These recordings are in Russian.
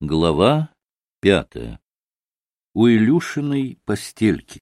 Глава 5. У Илюшиной постельки.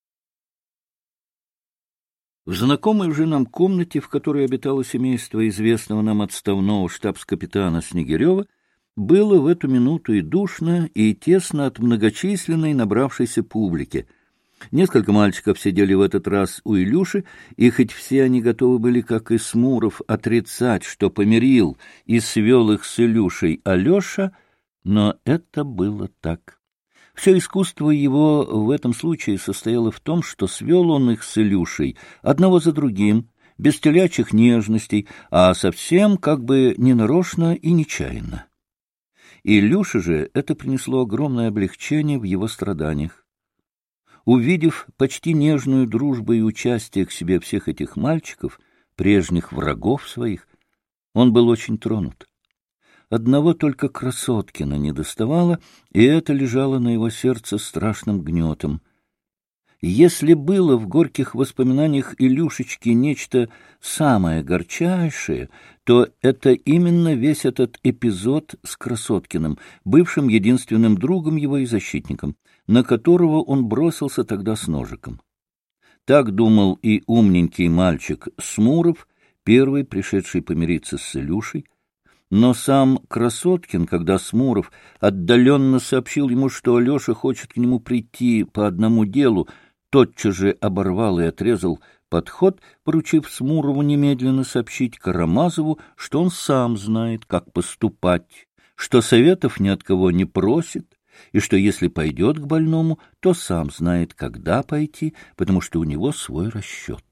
В знакомой уже нам комнате, в которой обитало семейство известного нам отставного штабс-капитана Снегирева, было в эту минуту и душно, и тесно от многочисленной набравшейся публики. Несколько мальчиков сидели в этот раз у Илюши, и хоть все они готовы были, как и Смуров, отрицать, что помирил и свел их с Илюшей Алеша, но это было так. Все искусство его в этом случае состояло в том, что свел он их с Илюшей одного за другим, без телячьих нежностей, а совсем как бы ненарочно и нечаянно. Илюше же это принесло огромное облегчение в его страданиях. Увидев почти нежную дружбу и участие к себе всех этих мальчиков, прежних врагов своих, он был очень тронут. Одного только Красоткина недоставало, и это лежало на его сердце страшным гнетом. Если было в горьких воспоминаниях Илюшечки нечто самое горчайшее, то это именно весь этот эпизод с Красоткиным, бывшим единственным другом его и защитником, на которого он бросился тогда с ножиком. Так думал и умненький мальчик Смуров, первый пришедший помириться с Илюшей. Но сам Красоткин, когда Смуров отдаленно сообщил ему, что Алеша хочет к нему прийти по одному делу, тотчас же оборвал и отрезал подход, поручив Смурову немедленно сообщить Карамазову, что он сам знает, как поступать, что советов ни от кого не просит, и что если пойдет к больному, то сам знает, когда пойти, потому что у него свой расчет.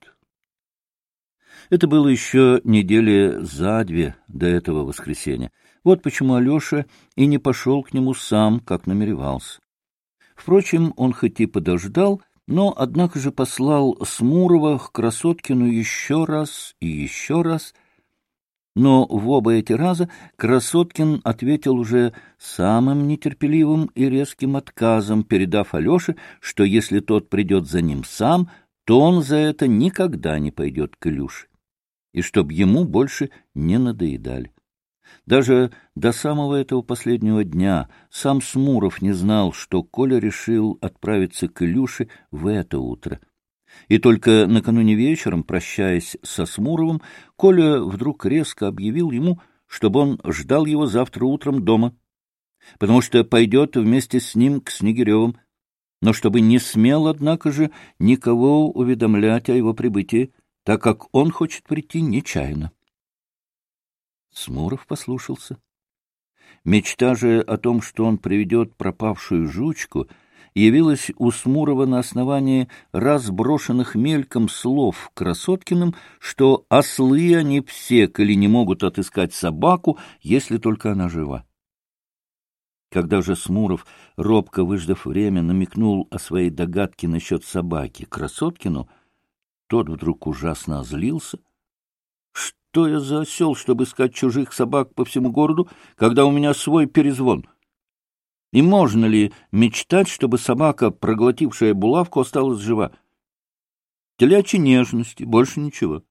Это было еще недели за две до этого воскресенья. Вот почему Алеша и не пошел к нему сам, как намеревался. Впрочем, он хоть и подождал, но, однако же, послал Смурова к Красоткину еще раз и еще раз. Но в оба эти раза Красоткин ответил уже самым нетерпеливым и резким отказом, передав Алеше, что если тот придет за ним сам, то он за это никогда не пойдет к Илюше, и чтоб ему больше не надоедали. Даже до самого этого последнего дня сам Смуров не знал, что Коля решил отправиться к Илюше в это утро. И только накануне вечером, прощаясь со Смуровым, Коля вдруг резко объявил ему, чтобы он ждал его завтра утром дома, потому что пойдет вместе с ним к Снегиревым, но чтобы не смел, однако же, никого уведомлять о его прибытии, так как он хочет прийти нечаянно. Смуров послушался. Мечта же о том, что он приведет пропавшую жучку, явилась у Смурова на основании разброшенных мельком слов Красоткиным, что ослы они все, коли не могут отыскать собаку, если только она жива. Когда же Смуров, робко выждав время, намекнул о своей догадке насчет собаки Красоткину, тот вдруг ужасно озлился. Что я за осел, чтобы искать чужих собак по всему городу, когда у меня свой перезвон? И можно ли мечтать, чтобы собака, проглотившая булавку, осталась жива? Телячьи нежности, больше ничего.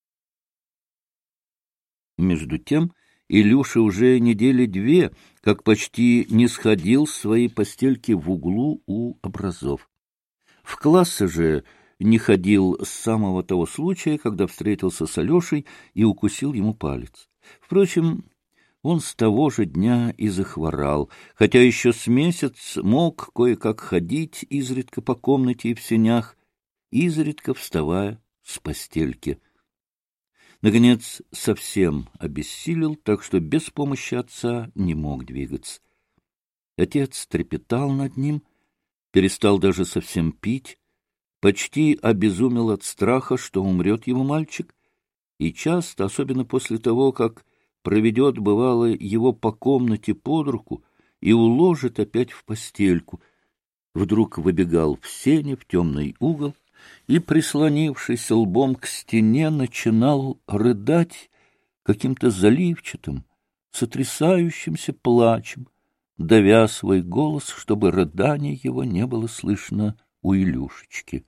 Между тем Илюша уже недели две, как почти не сходил с своей постельки в углу у образов. В классы же не ходил с самого того случая, когда встретился с Алешей и укусил ему палец. Впрочем, он с того же дня и захворал, хотя еще с месяц мог кое-как ходить изредка по комнате и в сенях, изредка вставая с постельки. Наконец, совсем обессилел, так что без помощи отца не мог двигаться. Отец трепетал над ним, перестал даже совсем пить, почти обезумел от страха, что умрет его мальчик, и часто, особенно после того, как проведет, бывало, его по комнате под руку и уложит опять в постельку, вдруг выбегал в сене, в темный угол, и, прислонившись лбом к стене, начинал рыдать каким-то заливчатым, сотрясающимся плачем, давя свой голос, чтобы рыдание его не было слышно у Илюшечки.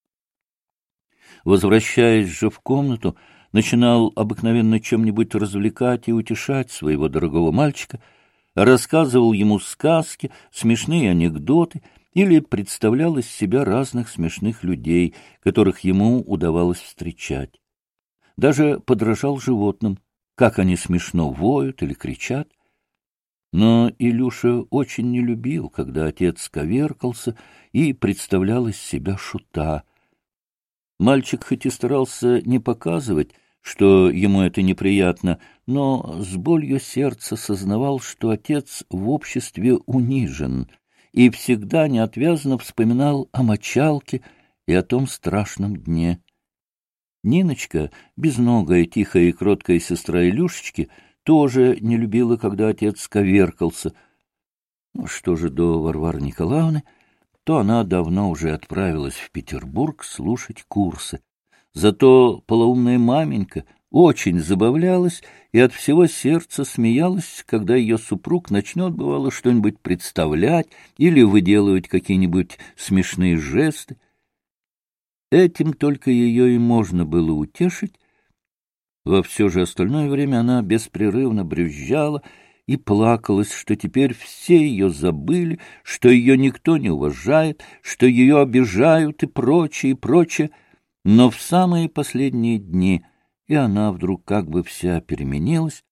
Возвращаясь же в комнату, начинал обыкновенно чем-нибудь развлекать и утешать своего дорогого мальчика, рассказывал ему сказки, смешные анекдоты или представлял из себя разных смешных людей, которых ему удавалось встречать. Даже подражал животным, как они смешно воют или кричат. Но Илюша очень не любил, когда отец коверкался и представлял из себя шута. Мальчик хоть и старался не показывать, что ему это неприятно, но с болью сердца сознавал, что отец в обществе унижен, и всегда неотвязно вспоминал о мочалке и о том страшном дне. Ниночка, безногая, тихая и кроткая сестра Илюшечки, тоже не любила, когда отец коверкался. Что же до Варвары Николаевны, то она давно уже отправилась в Петербург слушать курсы. Зато полоумная маменька очень забавлялась и от всего сердца смеялась, когда ее супруг начнет, бывало, что-нибудь представлять или выделывать какие-нибудь смешные жесты. Этим только ее и можно было утешить. Во все же остальное время она беспрерывно брюзжала и плакалась, что теперь все ее забыли, что ее никто не уважает, что ее обижают и прочее, и прочее. Но в самые последние дни и она вдруг как бы вся переменилась.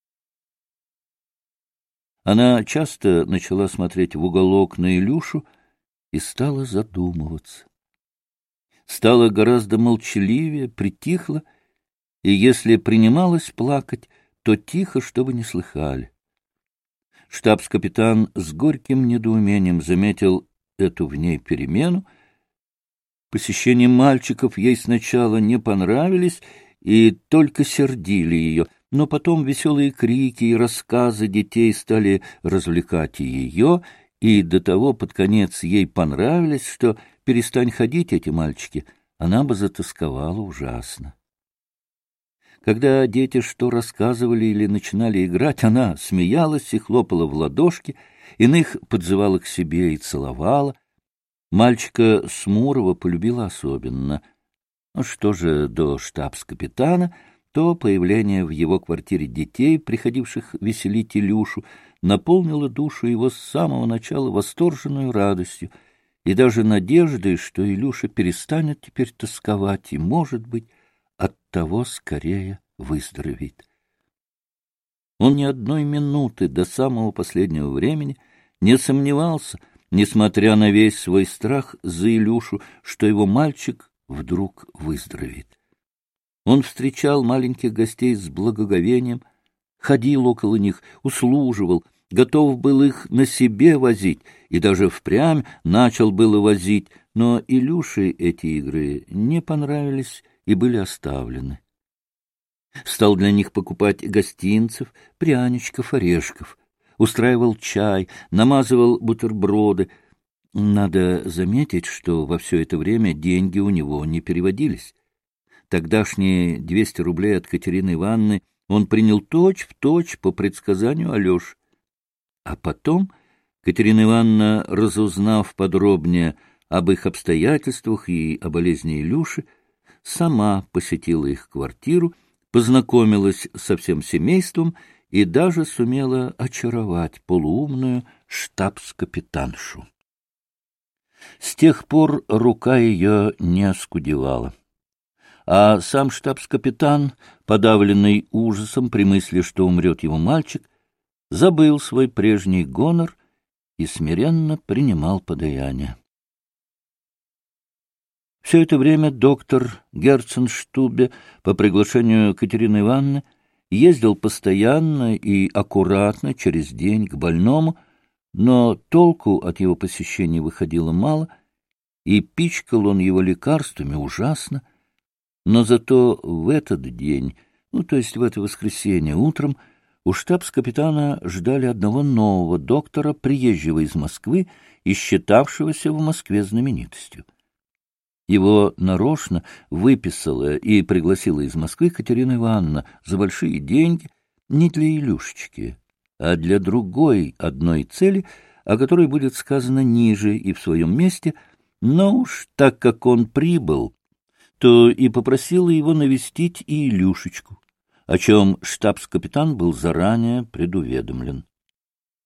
Она часто начала смотреть в уголок на Илюшу и стала задумываться. Стала гораздо молчаливее, притихла, и если принималась плакать, то тихо, чтобы не слыхали. Штабс-капитан с горьким недоумением заметил эту в ней перемену. Посещения мальчиков ей сначала не понравились и только сердили ее, но потом веселые крики и рассказы детей стали развлекать и ее, и до того под конец ей понравились, что, перестань ходить эти мальчики, она бы затосковала ужасно. Когда дети что рассказывали или начинали играть, она смеялась и хлопала в ладошки, иных подзывала к себе и целовала. Мальчика Смурова полюбила особенно. Что же до штабс-капитана, то появление в его квартире детей, приходивших веселить Илюшу, наполнило душу его с самого начала восторженной радостью и даже надеждой, что Илюша перестанет теперь тосковать и, может быть, оттого скорее выздоровеет. Он ни одной минуты до самого последнего времени не сомневался, несмотря на весь свой страх за Илюшу, что его мальчик вдруг выздоровеет. Он встречал маленьких гостей с благоговением, ходил около них, услуживал, готов был их на себе возить и даже впрямь начал было возить, но Илюше эти игры не понравились и были оставлены. Стал для них покупать гостинцев, пряничков, орешков, устраивал чай, намазывал бутерброды. Надо заметить, что во все это время деньги у него не переводились. Тогдашние 200 рублей от Катерины Ивановны он принял точь-в-точь по предсказанию Алеши. А потом Катерина Ивановна, разузнав подробнее об их обстоятельствах и о болезни Илюши, сама посетила их квартиру, познакомилась со всем семейством и даже сумела очаровать полуумную штабс-капитаншу. С тех пор рука ее не оскудевала. А сам штабс-капитан, подавленный ужасом при мысли, что умрет его мальчик, забыл свой прежний гонор и смиренно принимал подаяние. Все это время доктор Герценштубе по приглашению Катерины Ивановны ездил постоянно и аккуратно через день к больному, но толку от его посещений выходило мало, и пичкал он его лекарствами ужасно. Но зато в этот день, то есть в это воскресенье утром, у штабс-капитана ждали одного нового доктора, приезжего из Москвы и считавшегося в Москве знаменитостью. Его нарочно выписала и пригласила из Москвы Катерина Ивановна за большие деньги не для Илюшечки, а для другой одной цели, о которой будет сказано ниже и в своем месте, но уж так как он прибыл, то и попросила его навестить и Илюшечку, о чем штабс-капитан был заранее предуведомлен.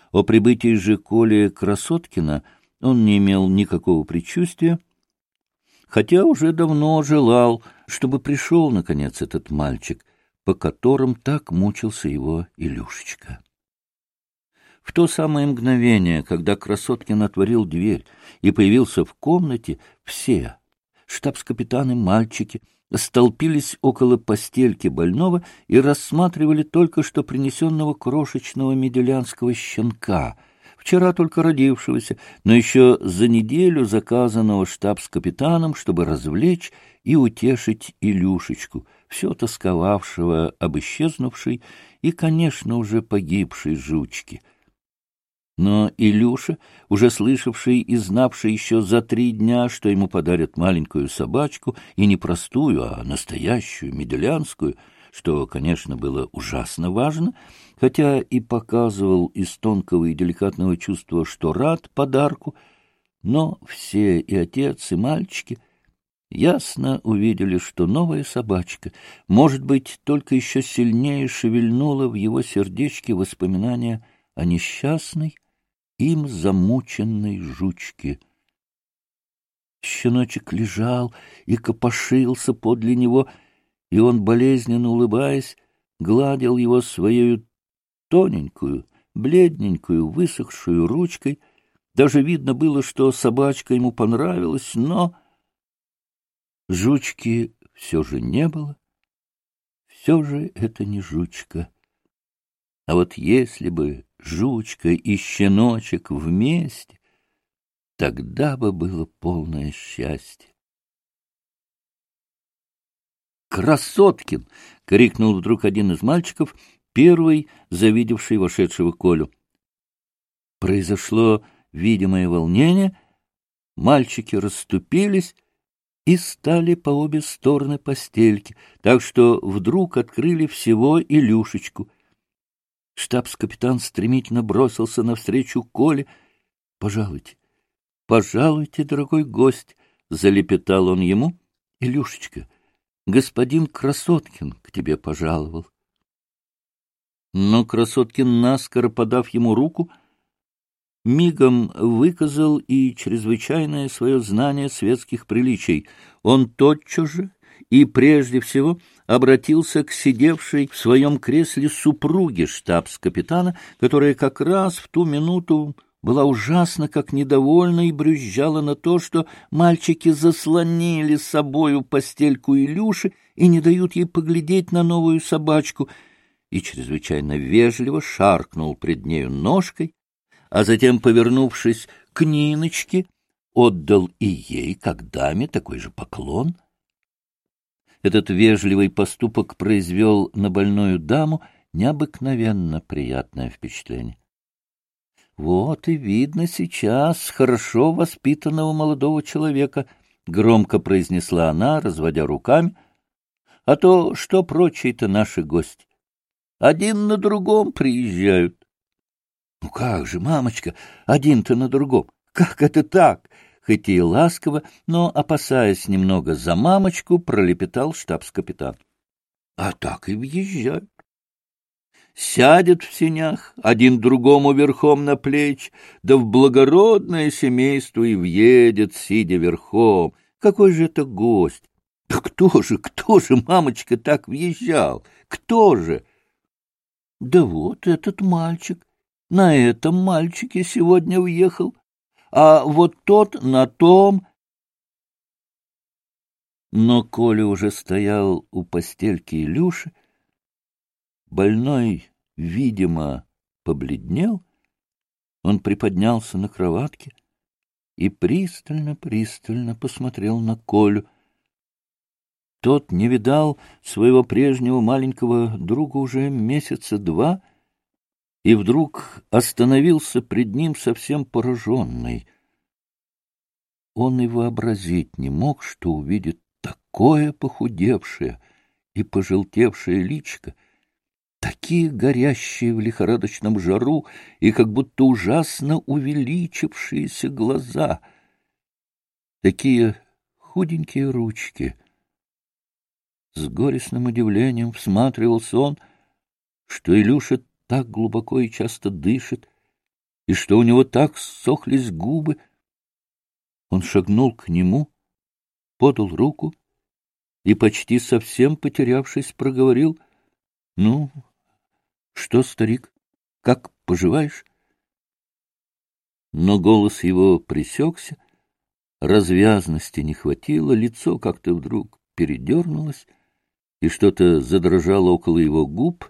О прибытии же Коли Красоткина он не имел никакого предчувствия, хотя уже давно желал, чтобы пришел, наконец, этот мальчик, по которым так мучился его Илюшечка. В то самое мгновение, когда Красоткин отворил дверь и появился в комнате, все, штабс-капитаны, мальчики, столпились около постельки больного и рассматривали только что принесенного крошечного меделянского щенка, вчера только родившегося, но еще за неделю заказанного штабс-капитаном, чтобы развлечь и утешить Илюшечку, все тосковавшего об исчезнувшей и, конечно, уже погибшей жучке. Но Илюша, уже слышавший и знавший еще за 3 дня, что ему подарят маленькую собачку, и не простую, а настоящую, меделянскую, что, конечно, было ужасно важно, хотя и показывал из тонкого и деликатного чувства, что рад подарку, но все, и отец, и мальчики, ясно увидели, что новая собачка, может быть, только еще сильнее шевельнула в его сердечке воспоминания о несчастной, им замученной жучке. Щеночек лежал и копошился подле него, и он, болезненно улыбаясь, гладил его своей тоненькую, бледненькую, высохшую ручкой. Даже видно было, что собачка ему понравилась, но жучки все же не было. Все же это не жучка. А вот если бы жучка и щеночек вместе, тогда бы было полное счастье. «Красоткин!» — крикнул вдруг один из мальчиков, первый завидевший вошедшего Колю. Произошло видимое волнение, мальчики расступились и стали по обе стороны постельки, так что вдруг открыли всего Илюшечку. Штабс-капитан стремительно бросился навстречу Коле. — Пожалуйте, пожалуйте, дорогой гость, — залепетал он ему. — Илюшечка, господин Красоткин к тебе пожаловал. Но Красоткин, наскоро подав ему руку, мигом выказал и чрезвычайное свое знание светских приличий. Он тотчас же и прежде всего обратился к сидевшей в своем кресле супруге штабс-капитана, которая как раз в ту минуту была ужасно как недовольна и брюзжала на то, что мальчики заслонили с собою постельку Илюши и не дают ей поглядеть на новую собачку, и чрезвычайно вежливо шаркнул пред нею ножкой, а затем, повернувшись к Ниночке, отдал и ей, как даме, такой же поклон. Этот вежливый поступок произвел на больную даму необыкновенно приятное впечатление. — Вот и видно сейчас хорошо воспитанного молодого человека, — громко произнесла она, разводя руками. — А то что прочие-то наши гости? Один на другом приезжают. — Ну как же, мамочка, один-то на другом? Как это так? Хоть и ласково, но, опасаясь немного за мамочку, пролепетал штабс-капитан. — А так и въезжают. Сядет в сенях, один другому верхом на плеч, да в благородное семейство и въедет, сидя верхом. Какой же это гость? Да кто же, мамочка, так въезжал? Кто же? Да вот этот мальчик. На этом мальчике сегодня въехал, а вот тот на том. Но Коля уже стоял у постельки Илюши. Больной, видимо, побледнел. Он приподнялся на кроватке и пристально посмотрел на Колю. Тот не видал своего прежнего маленького друга уже месяца 2 и вдруг остановился пред ним совсем пораженный. Он и вообразить не мог, что увидит такое похудевшее и пожелтевшее личико, такие горящие в лихорадочном жару и как будто ужасно увеличившиеся глаза, такие худенькие ручки. С горестным удивлением всматривался он, что Илюша так глубоко и часто дышит, и что у него так ссохлись губы. Он шагнул к нему, подал руку и, почти совсем потерявшись, проговорил: — Ну, что, старик, как поживаешь? Но голос его пресекся, развязности не хватило, лицо как-то вдруг передернулось, и что-то задрожало около его губ.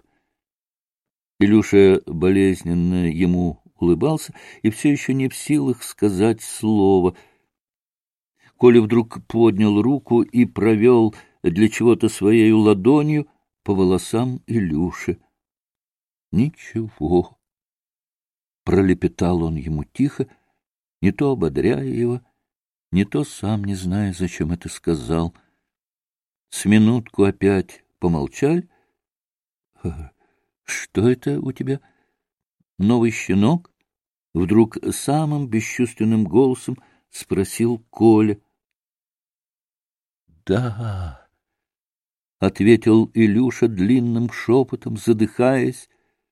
Илюша болезненно ему улыбался и все еще не в силах сказать слова. Коля вдруг поднял руку и провел для чего-то своей ладонью по волосам Илюши. — Ничего, — пролепетал он ему тихо, не то ободряя его, не то сам не зная, зачем это сказал. С минутку опять помолчали. — Что это у тебя? Новый щенок? — вдруг самым бесчувственным голосом спросил Коля. — Да, — ответил Илюша длинным шепотом, задыхаясь.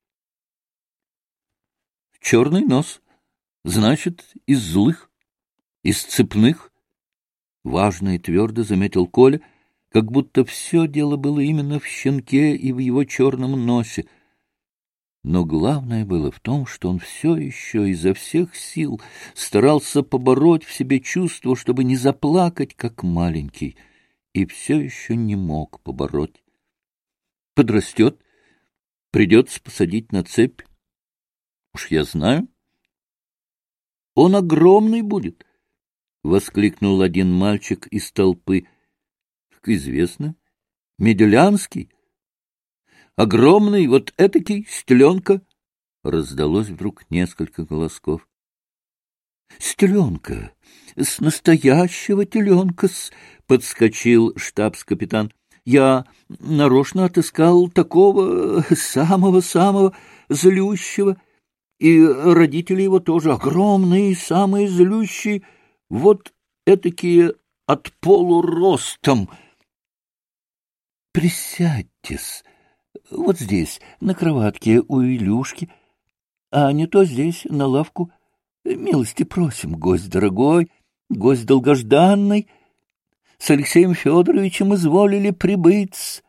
— Черный нос, значит, из злых, из цепных, — важно и твердо заметил Коля, как будто все дело было именно в щенке и в его черном носе. Но главное было в том, что он все еще изо всех сил старался побороть в себе чувство, чтобы не заплакать, как маленький, и все еще не мог побороть. Подрастет, придется посадить на цепь. Уж я знаю. Он огромный будет, — воскликнул один мальчик из толпы. Как известно, Меделянский. Огромный, вот этакий, с теленка. Раздалось вдруг несколько голосков. — С теленка, с настоящего теленка-с, — подскочил штабс-капитан. — Я нарочно отыскал такого самого-самого злющего, и родители его тоже огромные, самые злющие, вот этакие от полу ростом. — Присядьте-с, вот здесь, на кроватке у Илюшки, а не то здесь, на лавку. Милости просим, гость дорогой, гость долгожданный. С Алексеем Федоровичем изволили прибыть.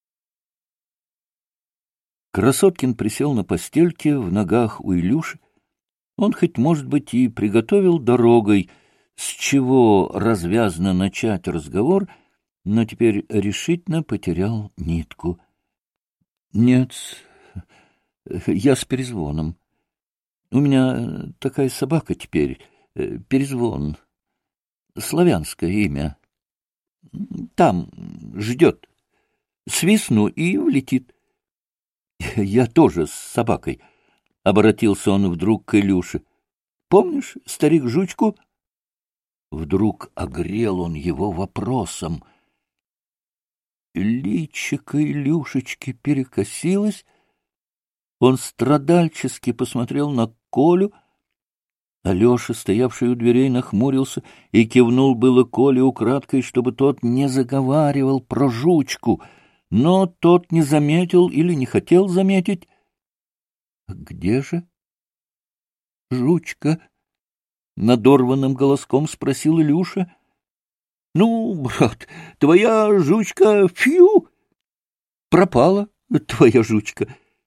Красоткин присел на постельке в ногах у Илюши. Он хоть, может быть, и приготовил дорогой, с чего развязно начать разговор, но теперь решительно потерял нитку. — Нет, я с Перезвоном. У меня такая собака теперь, Перезвон. Славянское имя. Там ждет. Свистну и влетит. Я тоже с собакой. Обратился он вдруг к Илюше. Помнишь старик Жучку? Вдруг огрел он его вопросом. Личико Илюшечки перекосилось. Он страдальчески посмотрел на Колю. Алеша, стоявший у дверей, нахмурился и кивнул было Коле украдкой, чтобы тот не заговаривал про Жучку, но тот не заметил или не хотел заметить. — Где же Жучка? — надорванным голоском спросил Илюша. — Ну, брат, твоя Жучка, фью, пропала твоя Жучка.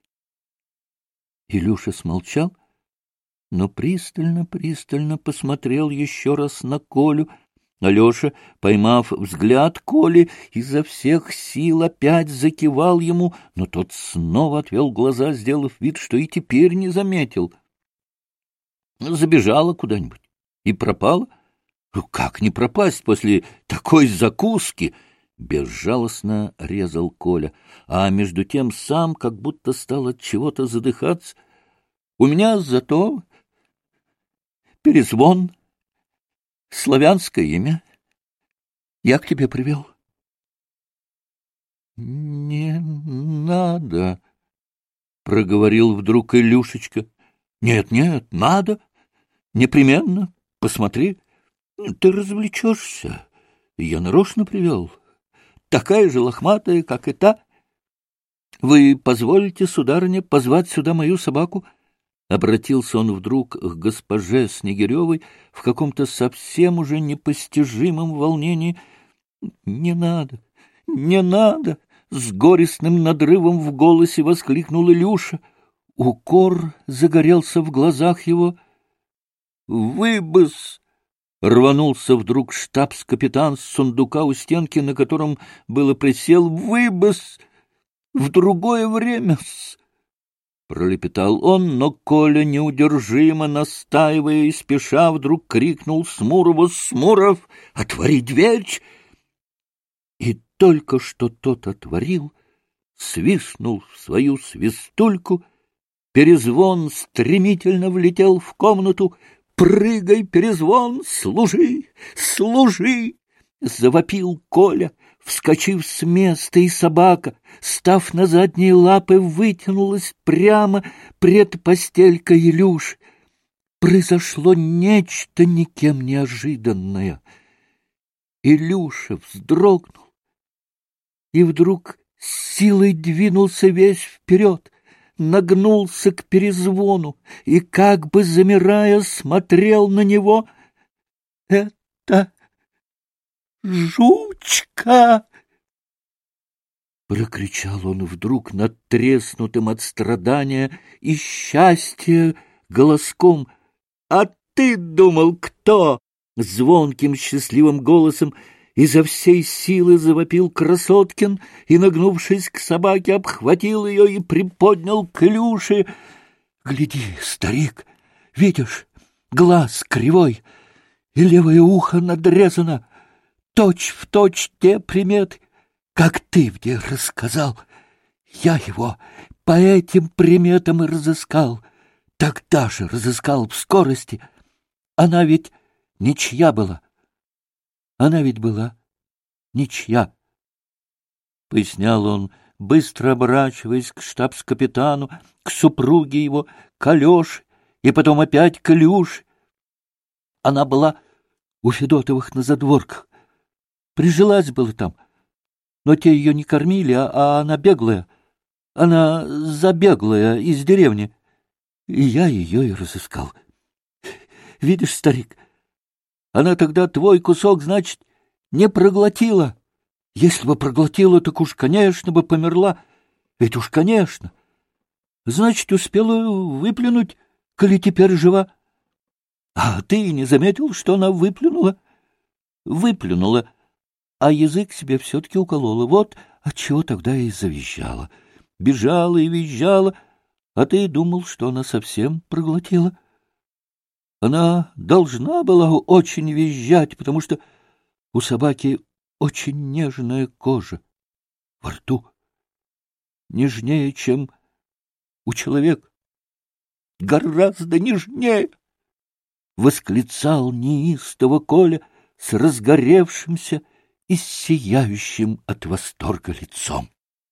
Илюша смолчал, но пристально посмотрел еще раз на Колю. Алеша, поймав взгляд Коли, изо всех сил опять закивал ему, но тот снова отвел глаза, сделав вид, что и теперь не заметил. Забежала куда-нибудь и пропала. Ну, как не пропасть после такой закуски? Безжалостно резал Коля, а между тем сам как будто стал от чего-то задыхаться. У меня зато Перезвон, славянское имя. Я к тебе привел. — Не надо, — проговорил вдруг Илюшечка. — Нет, надо. Непременно. Посмотри. Ты развлечешься. Я нарочно привел. Такая же лохматая, как и та. Вы позволите, сударыня, позвать сюда мою собаку? Обратился он вдруг к госпоже Снегиревой в каком-то совсем уже непостижимом волнении. — Не надо, не надо! — с горестным надрывом в голосе воскликнул Илюша. Укор загорелся в глазах его. — Выбыс! — рванулся вдруг штабс-капитан с сундука у стенки, на котором было присел. — Выбыс! В другое время-с! — пролепетал он, но Коля, неудержимо настаивая и спеша, вдруг крикнул Смурову: — Смуров, отвори дверь! И только что тот отворил, свистнул в свою свистульку, перезвон стремительно влетел в комнату. — Прыгай, перезвон, служи, служи! — завопил Коля, вскочив с места, и собака, став на задние лапы, вытянулась прямо пред постелькой Илюши. Произошло нечто никем неожиданное. Илюша вздрогнул и вдруг силой двинулся весь вперед, нагнулся к перезвону и, как бы замирая, смотрел на него. — Это жучка! — прокричал он вдруг надтреснутым от страдания и счастья голоском. — А ты думал, кто? — звонким счастливым голосом изо всей силы завопил Красоткин и, нагнувшись к собаке, обхватил ее и приподнял к Илюше. — Гляди, старик, видишь, глаз кривой и левое ухо надрезано, точь-в-точь те приметы, как ты мне рассказал. Я его по этим приметам и разыскал. Тогда же разыскал в скорости. Она ведь ничья была. Она ведь была ничья, — пояснял он, быстро оборачиваясь к штабс-капитану, к супруге его, к Алёше, и потом опять к Илюше. Она была у Федотовых на задворках. Прижилась была там, но те ее не кормили, а она беглая. Она забеглая из деревни, и я ее и разыскал. Видишь, старик, она тогда твой кусок, значит, не проглотила. Если бы проглотила, так уж, конечно, бы померла. Ведь уж, конечно. Значит, успела выплюнуть, коли теперь жива. А ты не заметил, что она выплюнула? Выплюнула, а язык себе все-таки уколола. Вот отчего тогда и завизжала. Бежала и визжала, а ты думал, что она совсем проглотила. Она должна была очень визжать, потому что у собаки очень нежная кожа во рту, нежнее, чем у человека, гораздо нежнее, — восклицал неистово Коля с разгоревшимся и сияющим от восторга лицом.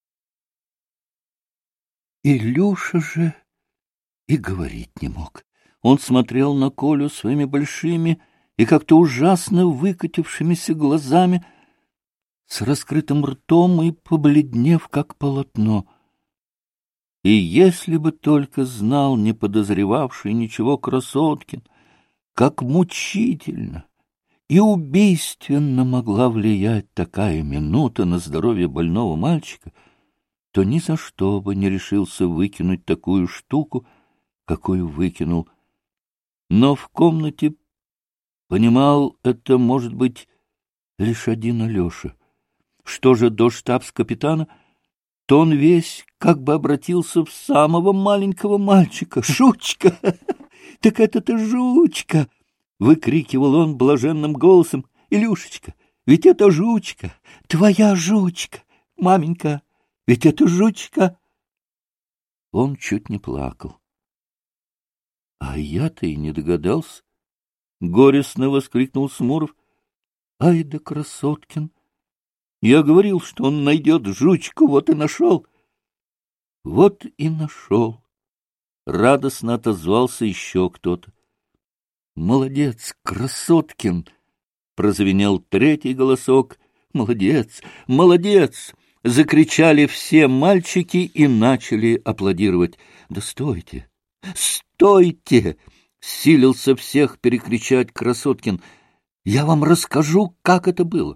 Илюша же и говорить не мог. Он смотрел на Колю своими большими и как-то ужасно выкатившимися глазами, с раскрытым ртом и побледнев, как полотно. И если бы только знал, не подозревавший ничего Красоткин, как мучительно и убийственно могла влиять такая минута на здоровье больного мальчика, то ни за что бы не решился выкинуть такую штуку, какую выкинул. Но в комнате понимал это, может быть, лишь один Алеша. Что же до штабс-капитана, то он весь как бы обратился в самого маленького мальчика. «Жучка! Так это-то жучка!» — выкрикивал он блаженным голосом. «Илюшечка, ведь это жучка! Твоя жучка! Маменька, ведь это жучка!» Он чуть не плакал. — А я-то и не догадался! — горестно воскликнул Смуров. — Ай да Красоткин! Я говорил, что он найдет жучку, вот и нашел. — Вот и нашел! — радостно отозвался еще кто-то. — Молодец, Красоткин! — прозвенел третий голосок. — Молодец! Молодец! — закричали все мальчики и начали аплодировать. — Да стойте! «Стойте!» — силился всех перекричать Красоткин. «Я вам расскажу, как это было.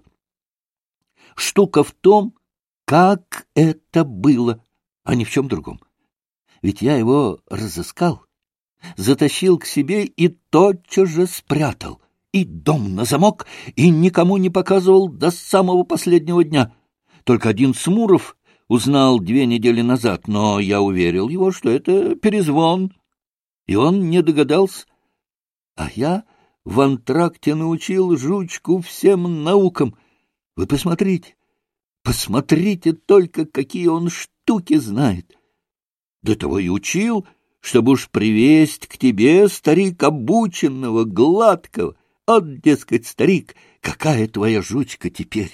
Штука в том, как это было, а ни в чем другом. Ведь я его разыскал, затащил к себе и тотчас же спрятал. И дом на замок, и никому не показывал до самого последнего дня. Только один Смуров узнал 2 недели назад, но я уверил его, что это перезвон, и он не догадался. А я в антракте научил жучку всем наукам. Вы посмотрите, посмотрите только, какие он штуки знает. До того и учил, чтобы уж привезть к тебе, старик, обученного, гладкого. От, дескать, старик, какая твоя жучка теперь?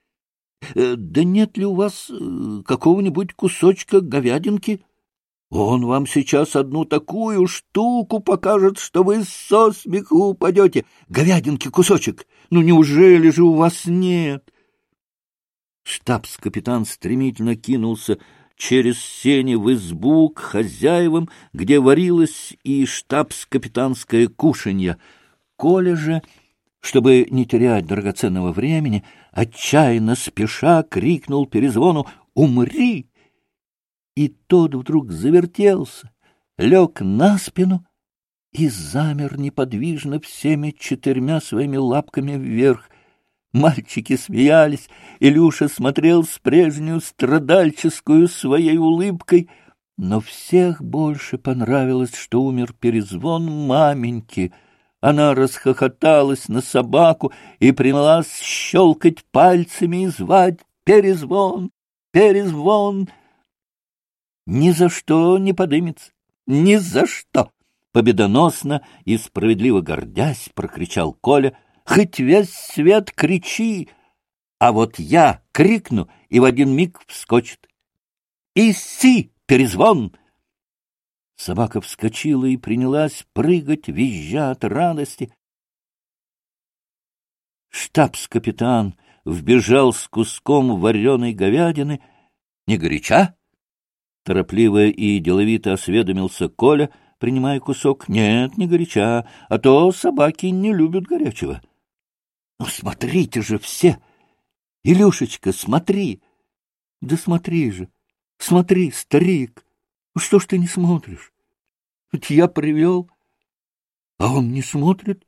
Да нет ли у вас какого-нибудь кусочка говядинки? Он вам сейчас одну такую штуку покажет, что вы со смеху упадете. Говядинки кусочек. Ну, неужели же у вас нет? Штабс-капитан стремительно кинулся через сени в избу к хозяевам, где варилось и штабс-капитанское кушанье. Коля же, чтобы не терять драгоценного времени, отчаянно спеша крикнул Перезвону: «Умри!» И тот вдруг завертелся, лег на спину и замер неподвижно всеми 4 своими лапками вверх. Мальчики смеялись, Илюша смотрел с прежнюю страдальческую своей улыбкой, но всех больше понравилось, что умер перезвон маменьки. Она расхохоталась на собаку и принялась щелкать пальцами и звать: «Перезвон! Перезвон!» «Ни за что не подымется! Ни за что!» Победоносно и справедливо гордясь, прокричал Коля: «Хоть весь свет кричи, а вот я крикну, и в один миг вскочит. Иси, перезвон!» Собака вскочила и принялась прыгать, визжа от радости. Штабс-капитан вбежал с куском вареной говядины. «Не горяча?» — торопливо и деловито осведомился Коля, принимая кусок. «Нет, не горяча, а то собаки не любят горячего». «Ну, смотрите же все! Илюшечка, смотри!» «Да смотри же! Смотри, старик! Ну, что ж ты не смотришь? Ведь я привел, а он не смотрит».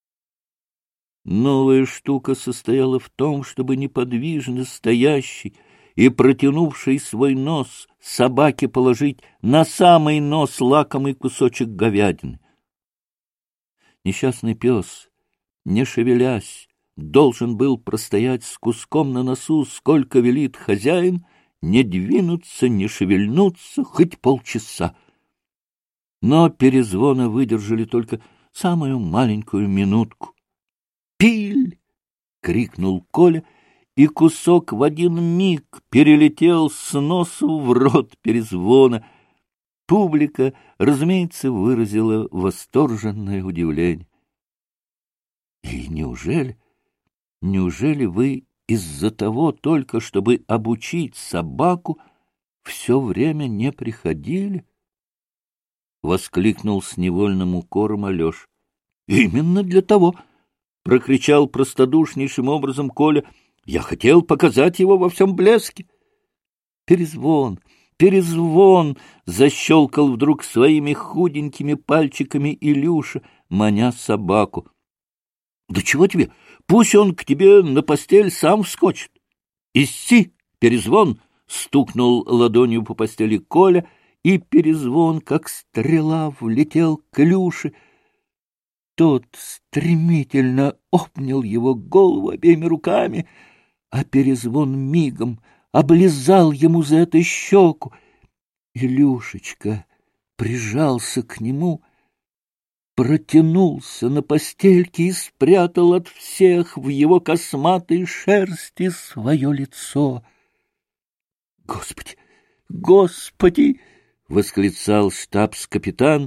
Новая штука состояла в том, чтобы неподвижно стоящий и протянувший свой нос собаке положить на самый нос лакомый кусочек говядины. Несчастный пес, не шевелясь, должен был простоять с куском на носу, сколько велит хозяин, не двинуться, не шевельнуться, хоть полчаса. Но перезвона выдержали только самую маленькую минутку. «Пиль!» — крикнул Коля, и кусок в один миг перелетел с носу в рот перезвона. Публика, разумеется, выразила восторженное удивление. И неужели вы из-за того только, чтобы обучить собаку, все время не приходили? — воскликнул с невольным укором Алеша. — Именно для того, — прокричал простодушнейшим образом Коля. — Я хотел показать его во всем блеске. Перезвон, перезвон! — защелкал вдруг своими худенькими пальчиками Илюша, маня собаку. — Да чего тебе? Пусть он к тебе на постель сам вскочит. — Иси, перезвон! — стукнул ладонью по постели Коля, и перезвон, как стрела, влетел к Илюше. Тот стремительно обнял его голову обеими руками, а перезвон мигом облизал ему за это щеку. Илюшечка прижался к нему, протянулся на постельке и спрятал от всех в его косматой шерсти свое лицо. — Господи! Господи! — восклицал штабс-капитан.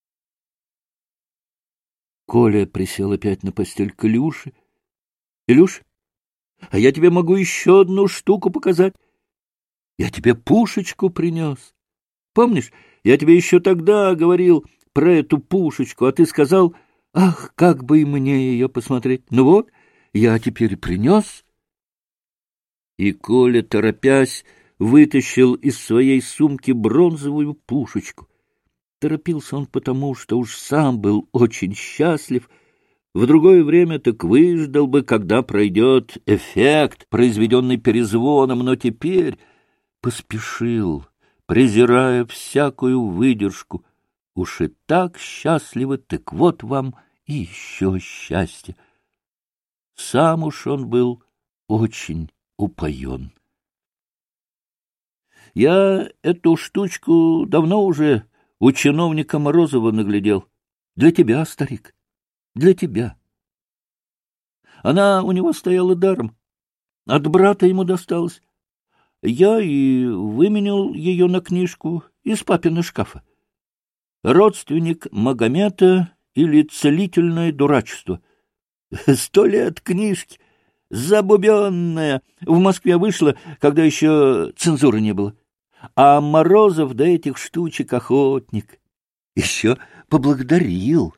Коля присел опять на постель к Илюше. — Илюш, а я тебе могу еще одну штуку показать. Я тебе пушечку принес. Помнишь, я тебе еще тогда говорил про эту пушечку, а ты сказал, ах, как бы и мне ее посмотреть. Ну вот, я теперь принес. И Коля, торопясь, вытащил из своей сумки бронзовую пушечку. Торопился он потому, что уж сам был очень счастлив. В другое время так выждал бы, когда пройдет эффект, произведенный перезвоном, но теперь поспешил, презирая всякую выдержку. Уж и так счастливы, так вот вам и еще счастье. Сам уж он был очень упоен. Я эту штучку давно уже у чиновника Морозова наглядел. Для тебя, старик, для тебя. Она у него стояла даром. От брата ему досталась. Я и выменил ее на книжку из папиного шкафа. Родственник Магомета или целительное дурачество. 100 лет книжки, забубенная. В Москве вышла, когда еще цензуры не было. А Морозов до этих штучек охотник. Еще поблагодарил.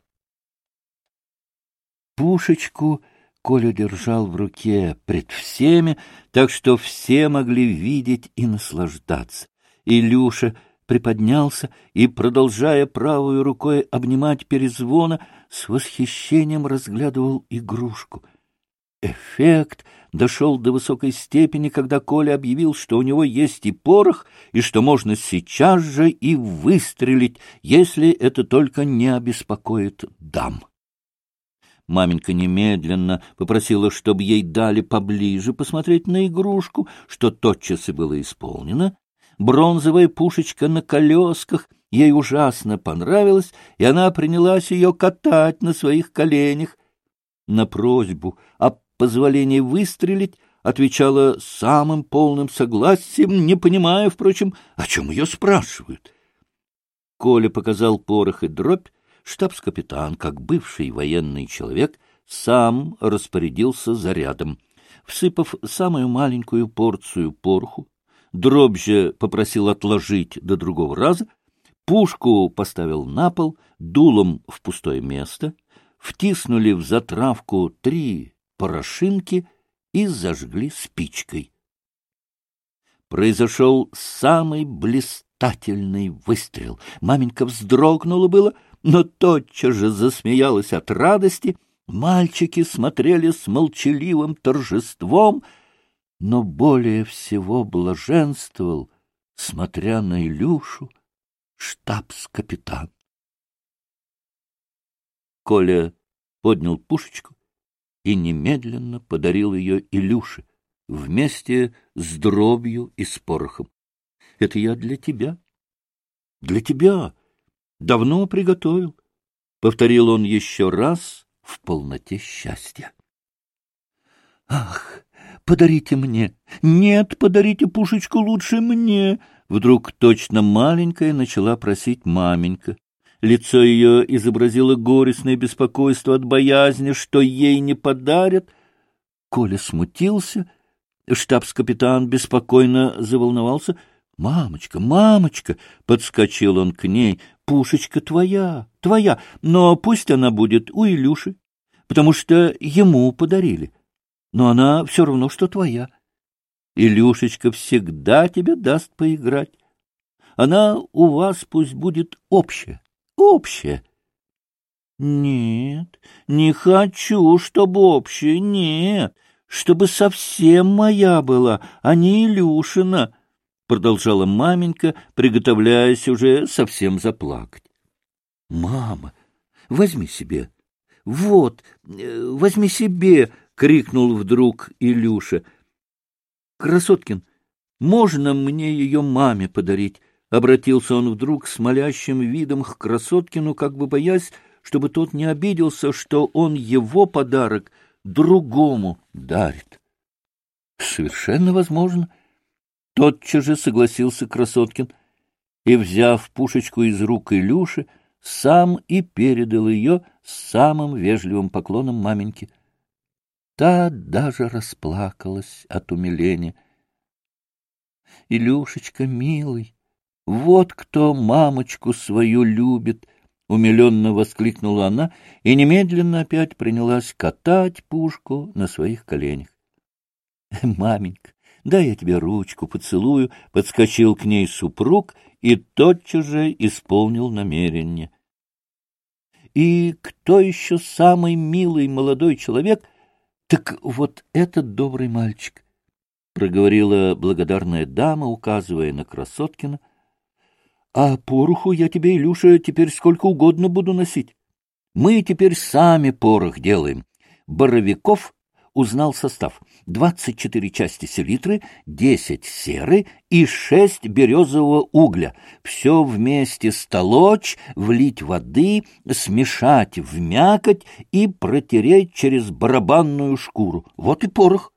Пушечку Коля держал в руке пред всеми, так что все могли видеть и наслаждаться. Илюша приподнялся и, продолжая правой рукой обнимать Перезвона, с восхищением разглядывал игрушку. Эффект дошел до высокой степени, когда Коля объявил, что у него есть и порох, и что можно сейчас же и выстрелить, если это только не обеспокоит дам. Маменька немедленно попросила, чтобы ей дали поближе посмотреть на игрушку, что тотчас и было исполнено. Бронзовая пушечка на колесках ей ужасно понравилась, и она принялась ее катать на своих коленях. На просьбу о позволении выстрелить отвечала самым полным согласием, не понимая, впрочем, о чем ее спрашивают. Коля показал порох и дробь. Штабс-капитан, как бывший военный человек, сам распорядился зарядом. Всыпав самую маленькую порцию пороху, дробь же попросил отложить до другого раза, пушку поставил на пол, дулом в пустое место, втиснули в затравку 3 порошинки и зажгли спичкой. Произошел самый блистательный выстрел. Маменька вздрогнула было, но тотчас же засмеялась от радости. Мальчики смотрели с молчаливым торжеством, но более всего блаженствовал, смотря на Илюшу, штабс-капитан. Коля поднял пушечку и немедленно подарил ее Илюше вместе с дробью и с порохом. — Это я для тебя. Для тебя. Давно приготовил, — повторил он еще раз в полноте счастья. — Ах, подарите мне! Нет, подарите пушечку лучше мне! Вдруг точно маленькая начала просить маменька. Лицо ее изобразило горестное беспокойство от боязни, что ей не подарят. Коля смутился. Штабс-капитан беспокойно заволновался. — Мамочка, мамочка! — подскочил он к ней. — Пушечка твоя, твоя, но пусть она будет у Илюши, потому что ему подарили. Но она все равно, что твоя. Илюшечка всегда тебе даст поиграть. Она у вас пусть будет общая, общая. Нет, не хочу, чтобы общая, нет, чтобы совсем моя была, а не Илюшина, — продолжала маменька, приготовляясь уже совсем заплакать. — Мама, возьми себе. Вот, возьми себе, — крикнул вдруг Илюша. — Красоткин, можно мне ее маме подарить? — обратился он вдруг с молящим видом к Красоткину, как бы боясь, чтобы тот не обиделся, что он его подарок другому дарит. — Совершенно возможно. Тотчас же согласился Красоткин и, взяв пушечку из рук Илюши, сам и передал ее с самым вежливым поклоном маменьке. Та даже расплакалась от умиления. — Илюшечка, милый, Вот кто мамочку свою любит! — умиленно воскликнула она и немедленно опять принялась катать Пушку на своих коленях. — Маменька, дай я тебе ручку поцелую, — подскочил к ней супруг и тотчас же исполнил намерение. — И кто еще самый милый молодой человек? Так вот этот добрый мальчик, — проговорила благодарная дама, указывая на Красоткина. — А пороху я тебе, Илюша, теперь сколько угодно буду носить. Мы теперь сами порох делаем. Боровиков узнал состав: 24 части селитры, 10 серы и 6 березового угля. Все вместе столочь, влить воды, смешать в мякоть и протереть через барабанную шкуру. Вот и порох.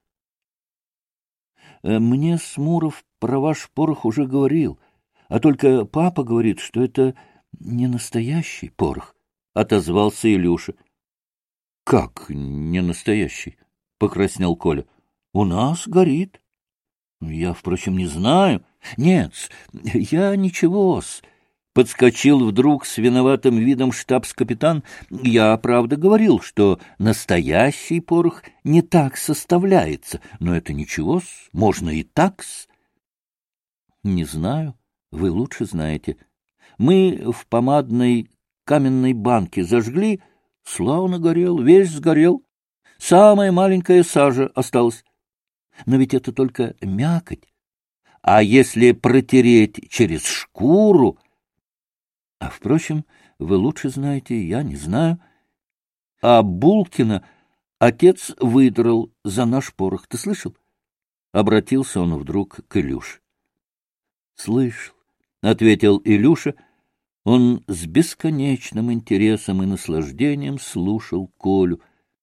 Мне Смуров про ваш порох уже говорил, а только папа говорит, что это не настоящий порох, — отозвался Илюша. — Как не настоящий? — покраснел Коля. — У нас горит. — Я, впрочем, не знаю. — Нет, я ничего-с. Подскочил вдруг с виноватым видом штабс-капитан. Я, правда, говорил, что настоящий порох не так составляется, но это ничего-с, можно и так-с. — Не знаю. Вы лучше знаете. Мы в помадной каменной банке зажгли, славно горел, весь сгорел. Самая маленькая сажа осталась. Но ведь это только мякоть. А если протереть через шкуру... А, впрочем, вы лучше знаете, я не знаю. А Булкина отец выдрал за наш порох. Ты слышал? Обратился он вдруг к Илюше. — Слышал, — ответил Илюша. Он с бесконечным интересом и наслаждением слушал Колю.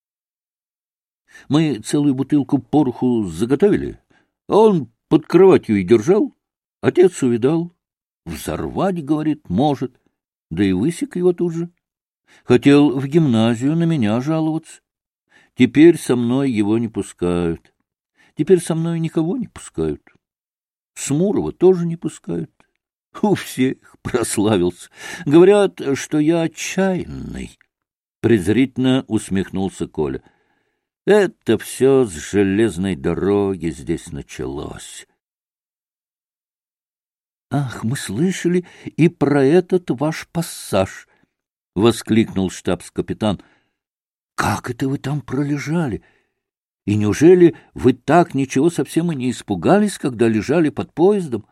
— Мы целую бутылку пороху заготовили, а он под кроватью и держал. Отец увидал. Взорвать, говорит, может. Да и высек его тут же. Хотел в гимназию на меня жаловаться. Теперь со мной его не пускают. Теперь со мной никого не пускают. Смурова тоже не пускают. У всех прославился. Говорят, что я отчаянный. Презрительно усмехнулся Коля. Это все с железной дороги здесь началось. — Ах, мы слышали и про этот ваш пассаж! — воскликнул штабс-капитан. — Как это вы там пролежали? И неужели вы так ничего совсем и не испугались, когда лежали под поездом?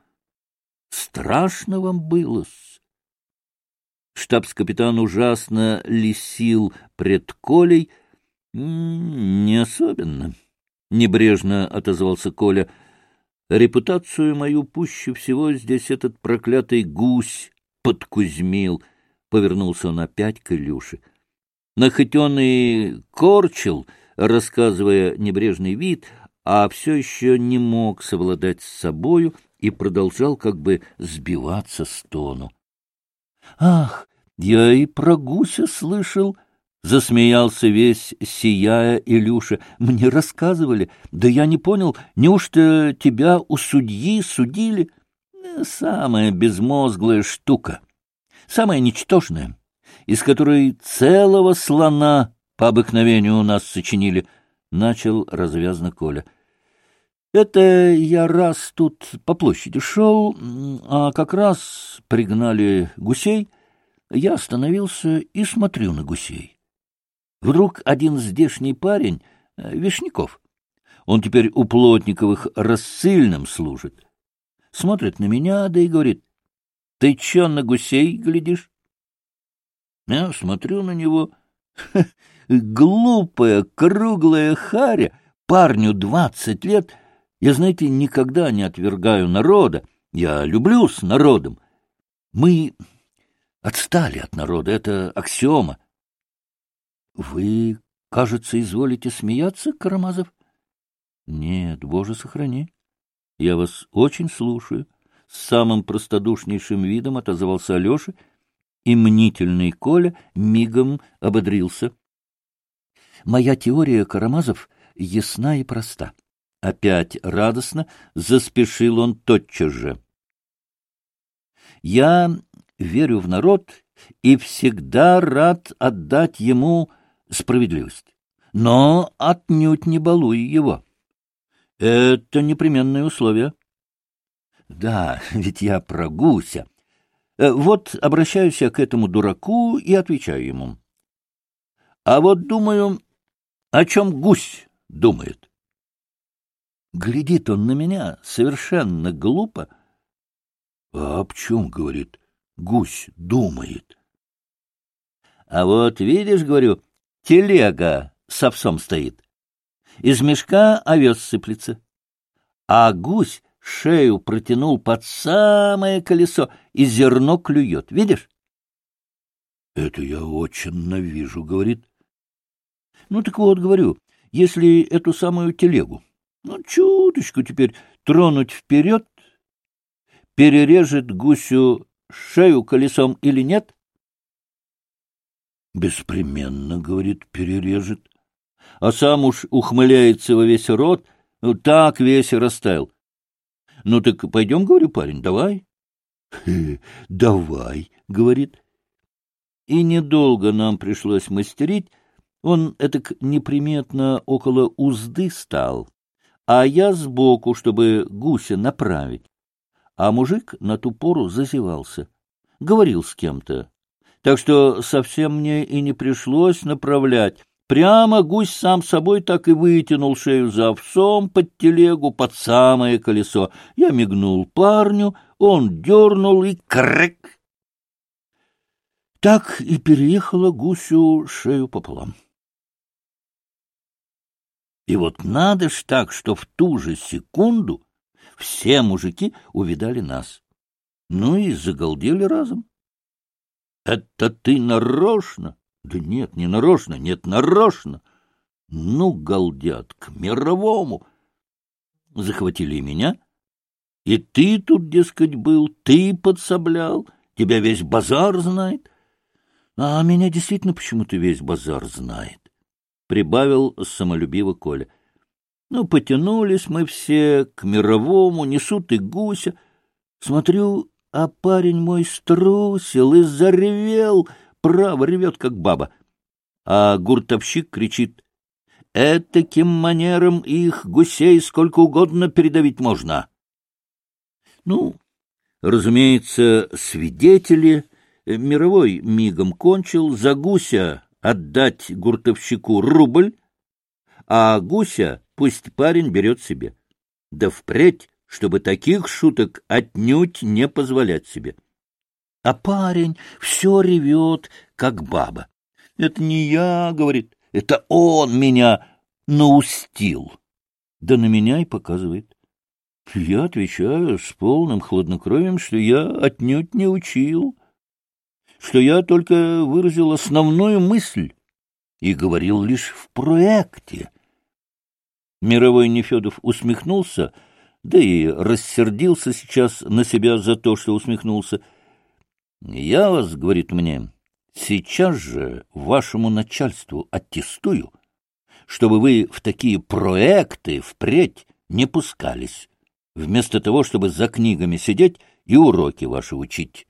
Страшно вам было-с. Штабс-капитан ужасно лисил пред Колей. — Не особенно, — небрежно отозвался Коля. — Репутацию мою пуще всего здесь этот проклятый гусь подкузмил. Повернулся он опять к Илюше. Но хоть он и корчил, рассказывая небрежный вид, а все еще не мог совладать с собою и продолжал как бы сбиваться с тону. — Ах, я и про гуся слышал! — засмеялся весь, сияя Илюша. — Мне рассказывали. Да я не понял, неужто тебя у судьи судили? Самая безмозглая штука, самая ничтожная, из которой целого слона по обыкновению у нас сочинили, — начал развязно Коля. — Это я раз тут по площади шел, а как раз пригнали гусей. Я остановился и смотрю на гусей. Вдруг один здешний парень, Вишняков, он теперь у Плотниковых рассыльным служит, смотрит на меня, да и говорит: — Ты че на гусей глядишь? Я смотрю на него. Глупая, круглая харя, парню 20 лет. Я, знаете, никогда не отвергаю народа. Я люблю с народом. Мы отстали от народа, это аксиома. Вы, кажется, изволите смеяться, Карамазов? Нет, Боже, сохрани. Я вас очень слушаю. С самым простодушнейшим видом отозвался Алеша, и мнительный Коля мигом ободрился. Моя теория, Карамазов, ясна и проста. Опять радостно заспешил он тотчас же. Я верю в народ и всегда рад отдать ему справедливость, но отнюдь не балуй его. Это непременное условие. Да, ведь я про гуся. Вот обращаюсь я к этому дураку и отвечаю ему. А вот думаю, о чем гусь думает. Глядит он на меня совершенно глупо. А об чем, говорит, гусь думает? А вот видишь, говорю, телега с овсом стоит. Из мешка овес сыплется. А гусь шею протянул под самое колесо и зерно клюет. Видишь? Это я очень вижу, говорит. Ну так вот, говорю, если эту самую телегу, чуточку теперь тронуть вперед, перережет гусю шею колесом или нет? Беспременно, говорит, перережет. А сам уж ухмыляется во весь рот, так весь и растаял. Ну так пойдем, говорю, парень, давай. Давай, говорит. И недолго нам пришлось мастерить. Он этак неприметно около узды стал, а я сбоку, чтобы гуся направить. А мужик на ту пору зазевался, говорил с кем-то. Так что совсем мне и не пришлось направлять. Прямо гусь сам собой так и вытянул шею за овсом под телегу, под самое колесо. Я мигнул парню, он дернул и крык. Так и переехала гусю шею пополам. И вот надо ж так, что в ту же секунду все мужики увидали нас. Ну и загалдели разом. — Это ты нарочно? — Да нет, не нарочно, нет, нарочно. Ну, галдят, к мировому. Захватили и меня. И ты тут, дескать, был, ты подсоблял, тебя весь базар знает. А меня действительно почему-то весь базар знает. Прибавил самолюбиво Коля. Ну, потянулись мы все к мировому, несут и гуся. Смотрю, а парень мой струсил и заревел, право ревет, как баба. А гуртовщик кричит: «Этаким манером их гусей сколько угодно передавить можно». Ну, разумеется, свидетели. Мировой мигом кончил, за гуся отдать гуртовщику рубль, а гуся пусть парень берет себе. Да впредь, чтобы таких шуток отнюдь не позволять себе. А парень все ревет, как баба. Это не я, говорит, это он меня наустил. Да на меня и показывает. Я отвечаю с полным хладнокровием, что я отнюдь не учил, что я только выразил основную мысль и говорил лишь в проекте. Мировой Нефедов усмехнулся, да и рассердился сейчас на себя за то, что усмехнулся. «Я вас, — говорит мне, — сейчас же вашему начальству аттестую, чтобы вы в такие проекты впредь не пускались, вместо того, чтобы за книгами сидеть и уроки ваши учить».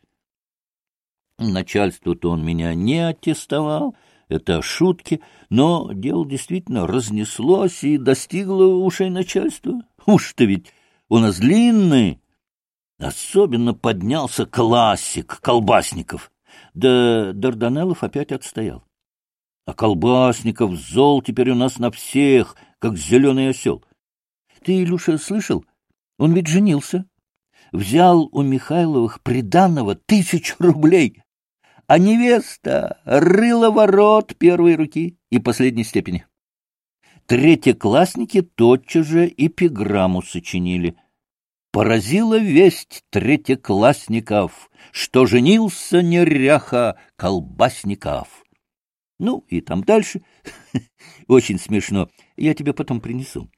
Начальству-то он меня не аттестовал, это шутки, но дело действительно разнеслось и достигло ушей начальства. Уж-то ведь у нас длинный. Особенно поднялся классик Колбасников. Да Дарданеллов опять отстоял. А Колбасников зол теперь у нас на всех, как зеленый осел. Ты, Илюша, слышал? Он ведь женился. Взял у Михайловых приданого 1000 рублей. А невеста рыла ворот первой руки и последней степени. Третьеклассники тотчас же эпиграмму сочинили. Поразила весть третьеклассников, что женился неряха Колбасников. Ну, и там дальше. Очень смешно. Я тебе потом принесу.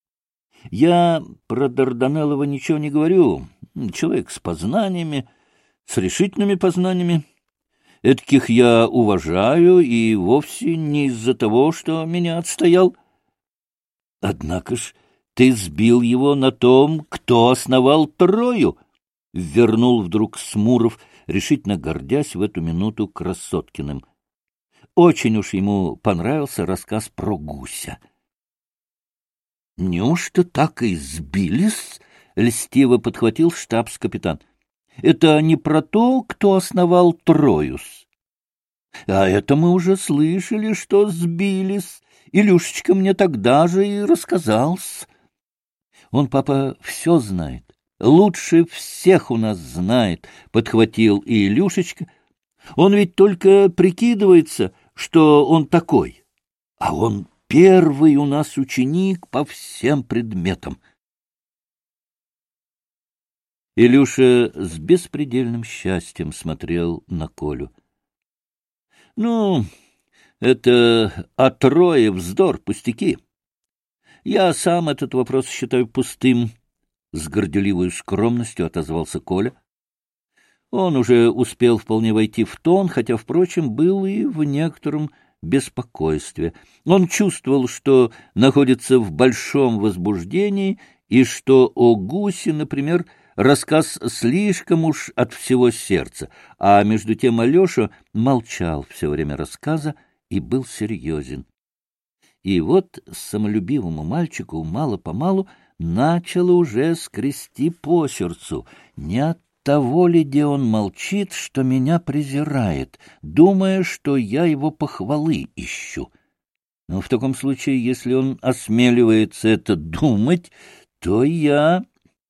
Я про Дарданеллова ничего не говорю. Человек с познаниями, с решительными познаниями. Этких я уважаю и вовсе не из-за того, что меня отстоял. Однако ж ты сбил его на том, кто основал Трою. — вернул вдруг Смуров, решительно гордясь в эту минуту Красоткиным. Очень уж ему понравился рассказ про гуся. — Неужто так и сбились? — льстиво подхватил штабс-капитан. — Это не про то, кто основал Троюс. — А это мы уже слышали, что сбились. Илюшечка мне тогда же и рассказал-с. Он, папа, все знает. Лучше всех у нас знает, — подхватил и Илюшечка. Он ведь только прикидывается, что он такой. А он первый у нас ученик по всем предметам. Илюша с беспредельным счастьем смотрел на Колю. — Ну, это о Трое вздор, пустяки. Я сам этот вопрос считаю пустым, — с горделивой скромностью отозвался Коля. Он уже успел вполне войти в тон, хотя, впрочем, был и в некотором беспокойстве. Он чувствовал, что находится в большом возбуждении, и что о гусе, например, рассказ слишком уж от всего сердца, а между тем Алеша молчал все время рассказа и был серьезен. И вот самолюбивому мальчику мало-помалу начало уже скрести по сердцу. Не от того ли, где он молчит, что меня презирает, думая, что я его похвалы ищу? Но в таком случае, если он осмеливается это думать, то я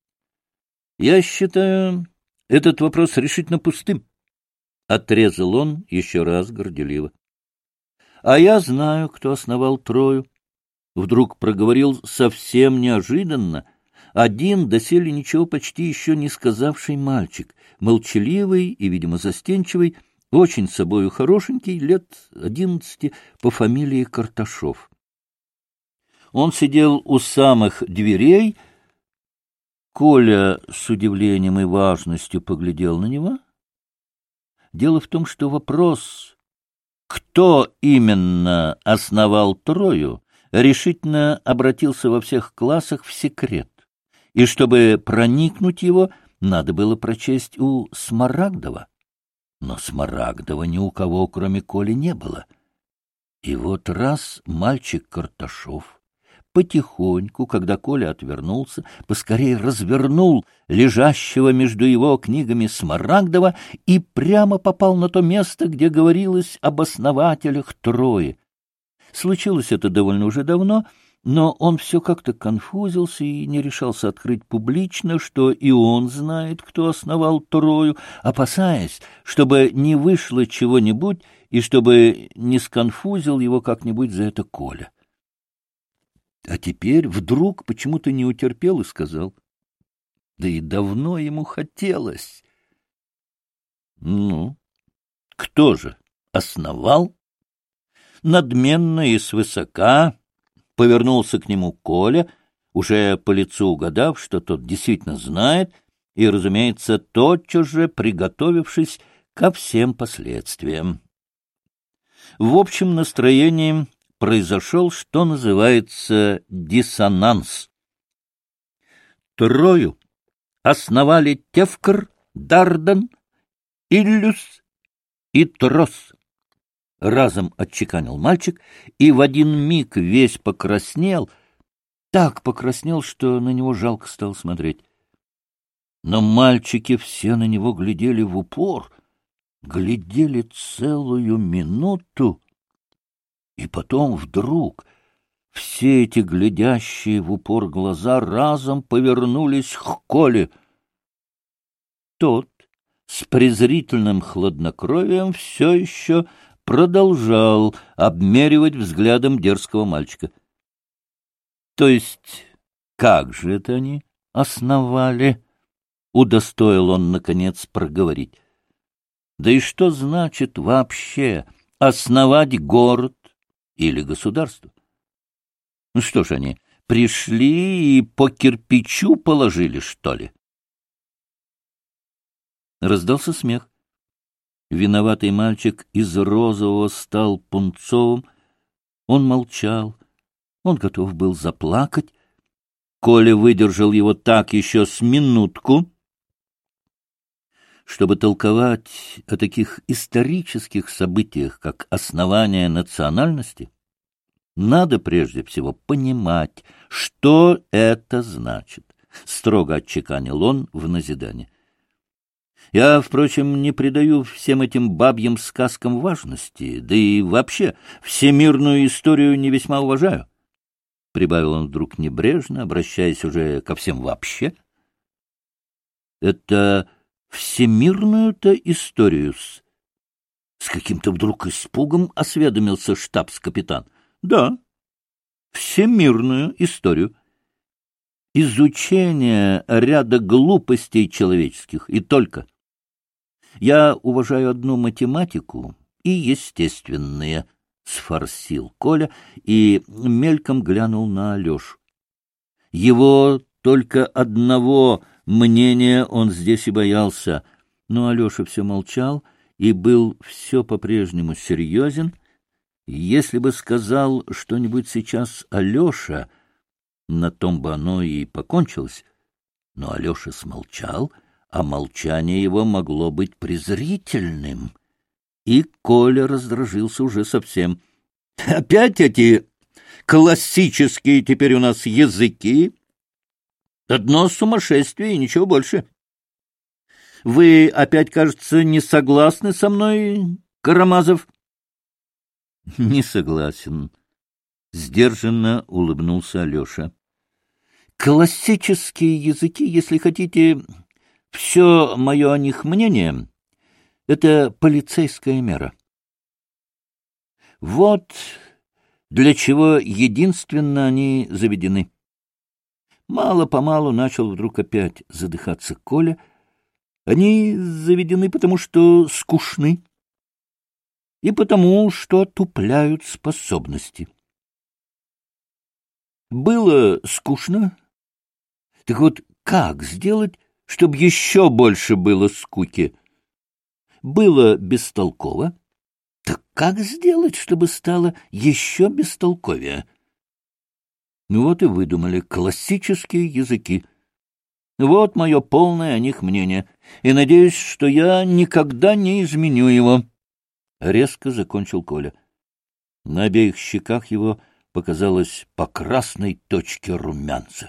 считаю этот вопрос решительно пустым. Отрезал он еще раз горделиво. А я знаю, кто основал Трою. Вдруг проговорил совсем неожиданно один доселе ничего почти еще не сказавший мальчик, молчаливый и, видимо, застенчивый, очень собою хорошенький, лет 11, по фамилии Карташов. Он сидел у самых дверей. Коля с удивлением и важностью поглядел на него. Дело в том, что вопрос, кто именно основал Трою, решительно обратился во всех классах в секрет, и чтобы проникнуть его, надо было прочесть у Смарагдова. Но Смарагдова ни у кого, кроме Коли, не было. И вот раз мальчик Карташов потихоньку, когда Коля отвернулся, поскорее развернул лежащего между его книгами Смарагдова и прямо попал на то место, где говорилось об основателях Трои. Случилось это довольно уже давно, но он все как-то конфузился и не решался открыть публично, что и он знает, кто основал Трою, опасаясь, чтобы не вышло чего-нибудь и чтобы не сконфузил его как-нибудь за это Коля. А теперь вдруг почему-то не утерпел и сказал. Да и давно ему хотелось. Ну, кто же основал? Надменно и свысока повернулся к нему Коля, уже по лицу угадав, что тот действительно знает, и, разумеется, тотчас же приготовившись ко всем последствиям. В общем настроении произошел, что называется, диссонанс. Трою основали Тевкр, Дардан, Иллюс и Трос. Разом отчеканил мальчик, и в один миг весь покраснел, так покраснел, что на него жалко стало смотреть. Но мальчики все на него глядели в упор, глядели целую минуту, и потом вдруг все эти глядящие в упор глаза разом повернулись к Коле. Тот с презрительным хладнокровием все еще продолжал обмеривать взглядом дерзкого мальчика. — То есть как же это они основали? — удостоил он, наконец, проговорить. — Да и что значит вообще основать город или государство? Ну что ж они, пришли и по кирпичу положили, что ли? Раздался смех. Виноватый мальчик из розового стал пунцовым. Он молчал. Он готов был заплакать. Коля выдержал его так еще с минутку. Чтобы толковать о таких исторических событиях, как основание национальности, надо прежде всего понимать, что это значит, — строго отчеканил он в назидание. Я, впрочем, не придаю всем этим бабьим сказкам важности, да и вообще всемирную историю не весьма уважаю, — прибавил он вдруг небрежно, обращаясь уже ко всем вообще. — Это всемирную-то историю с каким-то вдруг испугом осведомился штабс-капитан. — Да, всемирную историю. Изучение ряда глупостей человеческих, и только. Я уважаю одну математику и естественные, — сфорсил Коля и мельком глянул на Алешу. Его только одного мнения он здесь и боялся, но Алеша все молчал и был все по-прежнему серьезен. Если бы сказал что-нибудь сейчас Алеша, на том бы оно и покончилось. Но Алеша смолчал, а молчание его могло быть презрительным. И Коля раздражился уже совсем. — Опять эти классические теперь у нас языки? Одно сумасшествие и ничего больше. Вы опять, кажется, не согласны со мной, Карамазов? — Не согласен, — сдержанно улыбнулся Алеша. — Классические языки, если хотите, все мое о них мнение, это полицейская мера. Вот для чего единственно они заведены. Мало-помалу начал вдруг опять задыхаться Коля. Они заведены потому, что скучны, и потому, что отупляют способности. Было скучно, так вот как сделать, чтобы еще больше было скуки? Было бестолково, так как сделать, чтобы стало еще бестолковее? Ну вот и выдумали классические языки. Вот мое полное о них мнение, и надеюсь, что я никогда не изменю его. Резко закончил Коля. На обеих щеках его показалось по красной точке румянца.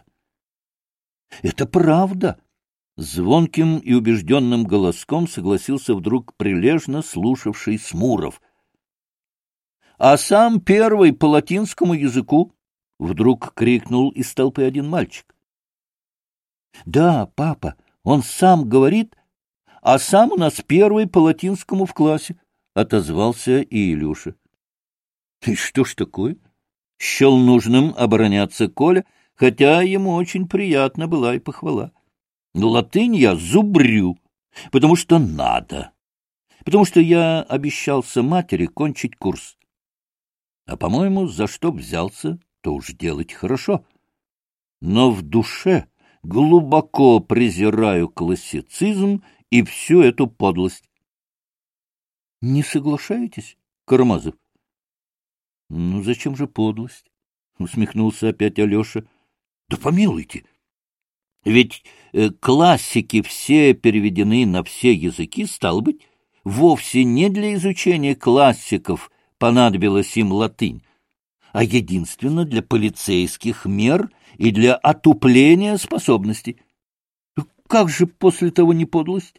— Это правда! — звонким и убежденным голоском согласился вдруг прилежно слушавший Смуров. — А сам первый по латинскому языку! — вдруг крикнул из толпы один мальчик. — Да, папа, он сам говорит, а сам у нас первый по латинскому в классе, — отозвался и Илюша. — И что ж такое? — счел нужным обороняться Коля, хотя ему очень приятна была и похвала. Латынь я зубрю, потому что надо, потому что я обещался матери кончить курс. А, по-моему, за что взялся, то уж делать хорошо. Но в душе глубоко презираю классицизм и всю эту подлость. — Не соглашаетесь, Карамазов? — Ну, зачем же подлость? — усмехнулся опять Алеша. — Да помилуйте! Ведь классики все переведены на все языки, стало быть, вовсе не для изучения классиков понадобилась им латынь, а единственно для полицейских мер и для отупления способностей. Как же после того не подлость?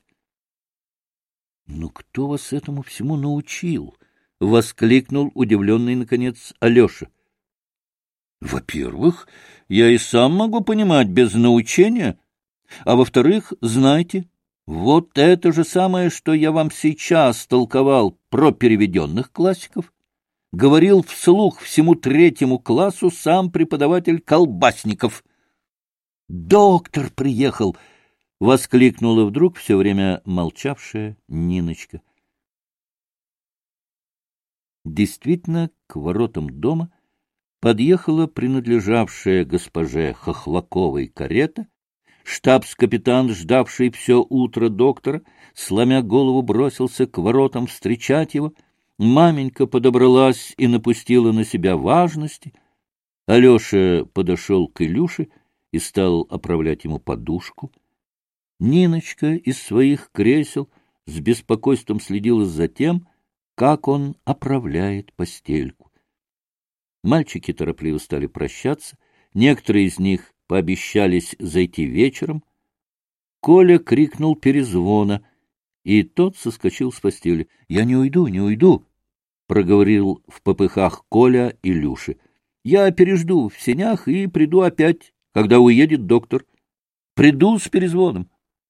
— Ну, кто вас этому всему научил? — воскликнул удивленный, наконец, Алеша. — Во-первых, я и сам могу понимать без научения, а во-вторых, знайте, вот это же самое, что я вам сейчас толковал про переведенных классиков, говорил вслух всему 3 классу сам преподаватель Колбасников. — Доктор приехал! — воскликнула вдруг все время молчавшая Ниночка. Действительно, к воротам дома подъехала принадлежавшая госпоже Хохлаковой карета. Штабс-капитан, ждавший все утро доктора, сломя голову, бросился к воротам встречать его. Маменька подобралась и напустила на себя важности. Алеша подошел к Илюше и стал оправлять ему подушку. Ниночка из своих кресел с беспокойством следила за тем, как он оправляет постельку. Мальчики торопливо стали прощаться, некоторые из них пообещались зайти вечером. Коля крикнул перезвона, и тот соскочил с постели. — Я не уйду, не уйду, — проговорил в попыхах Коля Илюше. — Я пережду в сенях и приду опять, когда уедет доктор. Приду с перезвоном.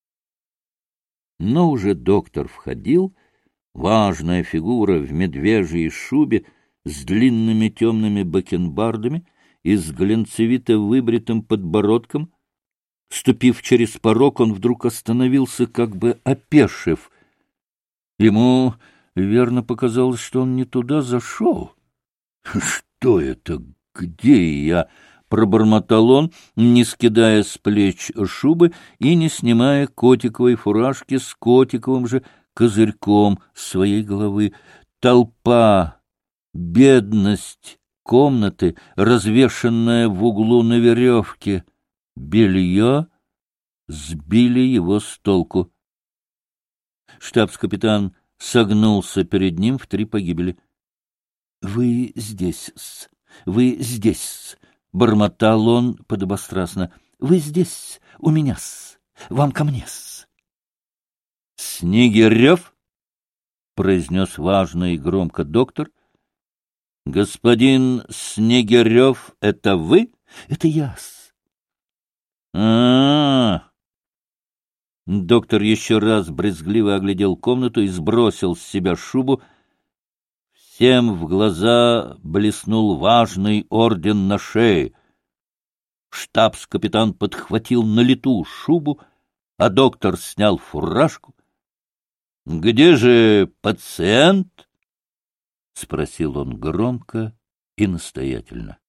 Но уже доктор входил, важная фигура в медвежьей шубе с длинными темными бакенбардами и с глянцевито выбритым подбородком. Ступив через порог, он вдруг остановился, как бы опешив. Ему верно показалось, что он не туда зашел. — Что это? Где я? — пробормотал он, не скидая с плеч шубы и не снимая котиковой фуражки с котиковым же козырьком с своей головы. Толпа, бедность комнаты, развешанная в углу на веревке, белье сбили его с толку. Штабс-капитан согнулся перед ним в 3 погибели. — Вы здесь-с, вы здесь-с, — бормотал он подобострастно. — Вы здесь, у меня-с, вам ко мне-с. — Снегирев, — произнес важно и громко доктор. — Господин Снегирев, это вы? — Это я-с. А-а-а! Доктор еще раз брезгливо оглядел комнату и сбросил с себя шубу. Всем в глаза блеснул важный орден на шее. Штабс-капитан подхватил на лету шубу, а доктор снял фуражку. — Где же пациент? — спросил он громко и настоятельно.